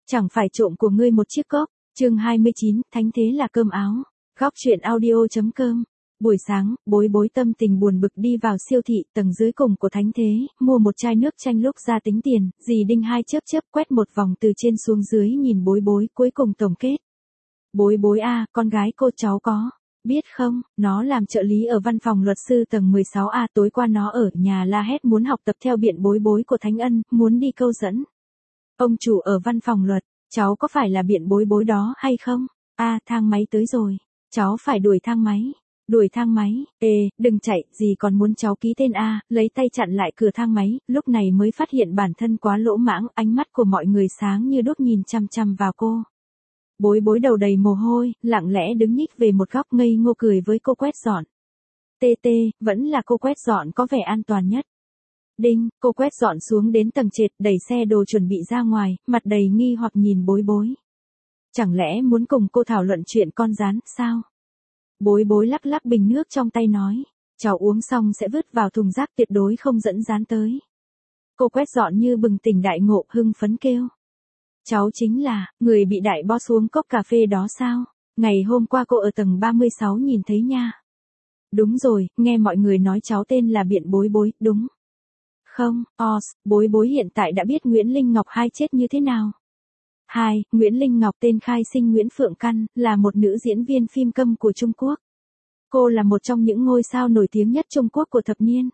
Chẳng phải trộm của ngươi một chiếc cốc. Chương 29, thánh thế là cơm áo. Góc truyện audio.com. Buổi sáng, Bối Bối tâm tình buồn bực đi vào siêu thị tầng dưới cùng của thánh thế, mua một chai nước chanh lúc ra tính tiền, dì Đinh Hai chớp quét một vòng từ trên xuống dưới nhìn Bối Bối, cuối cùng tổng kết. Bối Bối a, con gái cô cháu có biết không, nó làm trợ lý ở văn phòng luật sư tầng 16A, tối qua nó ở nhà la hét muốn học tập theo biện Bối Bối của Thánh Ân, muốn đi câu dẫn ông chủ ở văn phòng luật, cháu có phải là biện Bối Bối đó hay không? Thang máy tới rồi, cháu phải đuổi thang máy. Đuổi thang máy, đừng chạy, dì còn muốn cháu ký tên lấy tay chặn lại cửa thang máy, lúc này mới phát hiện bản thân quá lỗ mãng, ánh mắt của mọi người sáng như đốt nhìn chăm chăm vào cô. Bối Bối đầu đầy mồ hôi, lặng lẽ đứng nhích về một góc ngây ngô cười với cô quét dọn. Vẫn là cô quét dọn có vẻ an toàn nhất. Đinh, cô quét dọn xuống đến tầng trệt, đẩy xe đồ chuẩn bị ra ngoài, mặt đầy nghi hoặc nhìn Bối Bối. Chẳng lẽ muốn cùng cô thảo luận chuyện con rán, sao? Bối Bối lắc lắc bình nước trong tay nói, cháu uống xong sẽ vứt vào thùng rác, tuyệt đối không dẫn rán tới. Cô quét dọn như bừng tỉnh đại ngộ, hưng phấn kêu. Cháu chính là, người bị đại boss uống cốc cà phê đó sao? Ngày hôm qua cô ở tầng 36 nhìn thấy nha. Đúng rồi, nghe mọi người nói cháu tên là biện Bối Bối, đúng. Không, Bối Bối hiện tại đã biết Nguyễn Linh Ngọc Hai chết như thế nào. Nguyễn Linh Ngọc tên khai sinh Nguyễn Phượng Căn, là một nữ diễn viên phim câm của Trung Quốc. Cô là một trong những ngôi sao nổi tiếng nhất Trung Quốc của thập niên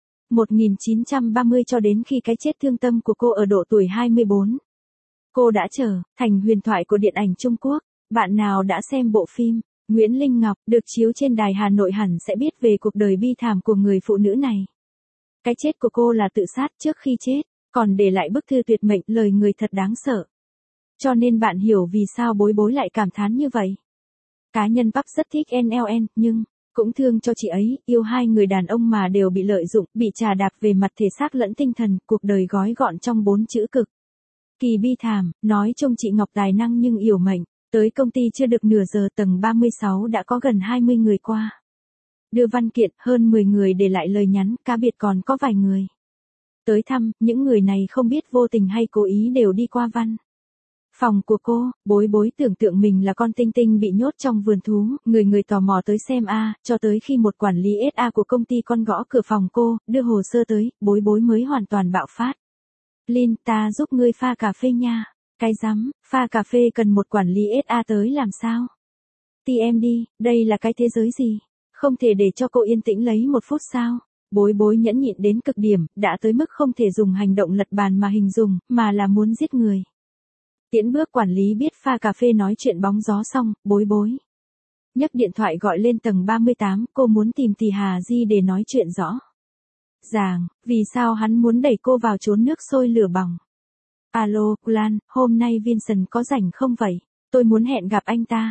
1930 cho đến khi cái chết thương tâm của cô ở độ tuổi 24. Cô đã trở thành huyền thoại của điện ảnh Trung Quốc. Bạn nào đã xem bộ phim Nguyễn Linh Ngọc được chiếu trên đài Hà Nội hẳn sẽ biết về cuộc đời bi thảm của người phụ nữ này. Cái chết của cô là tự sát, trước khi chết còn để lại bức thư tuyệt mệnh, lời người thật đáng sợ. Cho nên bạn hiểu vì sao Bối Bối lại cảm thán như vậy. Cá nhân Pub rất thích NLN, nhưng cũng thương cho chị ấy, yêu hai người đàn ông mà đều bị lợi dụng, bị trà đạp về mặt thể xác lẫn tinh thần, cuộc đời gói gọn trong 4 chữ cực kỳ bi thảm. Nói chung chị Ngọc tài năng nhưng yểu mệnh. Tới công ty chưa được nửa giờ, tầng 36 đã có gần 20 người qua đưa văn kiện, hơn 10 người để lại lời nhắn, cá biệt còn có vài người tới thăm. Những người này không biết vô tình hay cố ý đều đi qua văn phòng của cô. Bối Bối tưởng tượng mình là con tinh tinh bị nhốt trong vườn thú, người tò mò tới xem cho tới khi một quản lý SA của công ty con gõ cửa phòng cô, đưa hồ sơ tới, Bối Bối mới hoàn toàn bạo phát. Lin, ta giúp ngươi pha cà phê nha. Cái rắm, pha cà phê cần một quản lý SA tới làm sao? TM đi, đây là cái thế giới gì? Không thể để cho cô yên tĩnh lấy một phút sao? Bối Bối nhẫn nhịn đến cực điểm, đã tới mức không thể dùng hành động lật bàn mà hình dung, mà là muốn giết người. Tiễn bước quản lý biết pha cà phê nói chuyện bóng gió xong, Bối Bối nhấc điện thoại gọi lên tầng 38, cô muốn tìm Tỷ Hà Di để nói chuyện rõ ràng, vì sao hắn muốn đẩy cô vào chốn nước sôi lửa bỏng. Alo, Lan, hôm nay Vincent có rảnh không vậy? Tôi muốn hẹn gặp anh ta.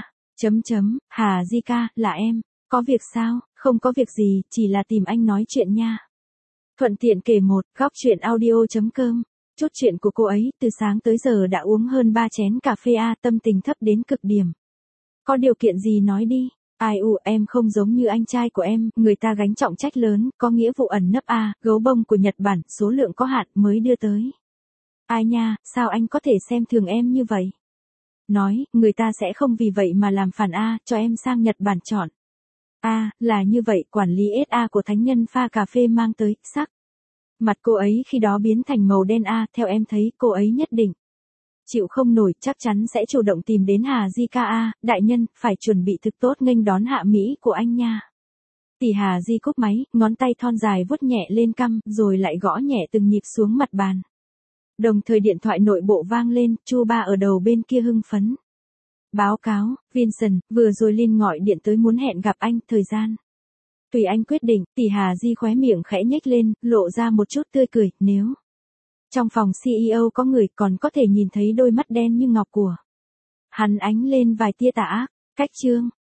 Hà Di ca, là em. Có việc sao? Không có việc gì, chỉ là tìm anh nói chuyện nha. Thuận tiện kể một, góc truyện audio.com. Chút chuyện của cô ấy, từ sáng tới giờ đã uống hơn 3 chén cà phê tâm tình thấp đến cực điểm. Có điều kiện gì nói đi. Em không giống như anh trai của em, người ta gánh trọng trách lớn, có nghĩa vụ ẩn nấp gấu bông của Nhật Bản, số lượng có hạn mới đưa tới. Ai nha, sao anh có thể xem thường em như vậy? Nói, người ta sẽ không vì vậy mà làm phản cho em sang Nhật Bản chọn. Là như vậy, quản lý SA của thánh nhân pha cà phê mang tới, sắc mặt cô ấy khi đó biến thành màu đen theo em thấy, cô ấy nhất định chịu không nổi, chắc chắn sẽ chủ động tìm đến Hà Di ca đại nhân, phải chuẩn bị thực tốt nghênh đón hạ Mỹ của anh nha. Tỷ Hà Di cúp máy, ngón tay thon dài vuốt nhẹ lên cằm, rồi lại gõ nhẹ từng nhịp xuống mặt bàn. Đồng thời điện thoại nội bộ vang lên, Chu Ba ở đầu bên kia hưng phấn. Báo cáo, Vincent, vừa rồi Lin gọi điện tới muốn hẹn gặp anh, thời gian tùy anh quyết định. Tỷ Hà Di khóe miệng khẽ nhếch lên, lộ ra một chút tươi cười, nếu trong phòng CEO có người còn có thể nhìn thấy đôi mắt đen như ngọc của hắn ánh lên vài tia tà ác. Cách chương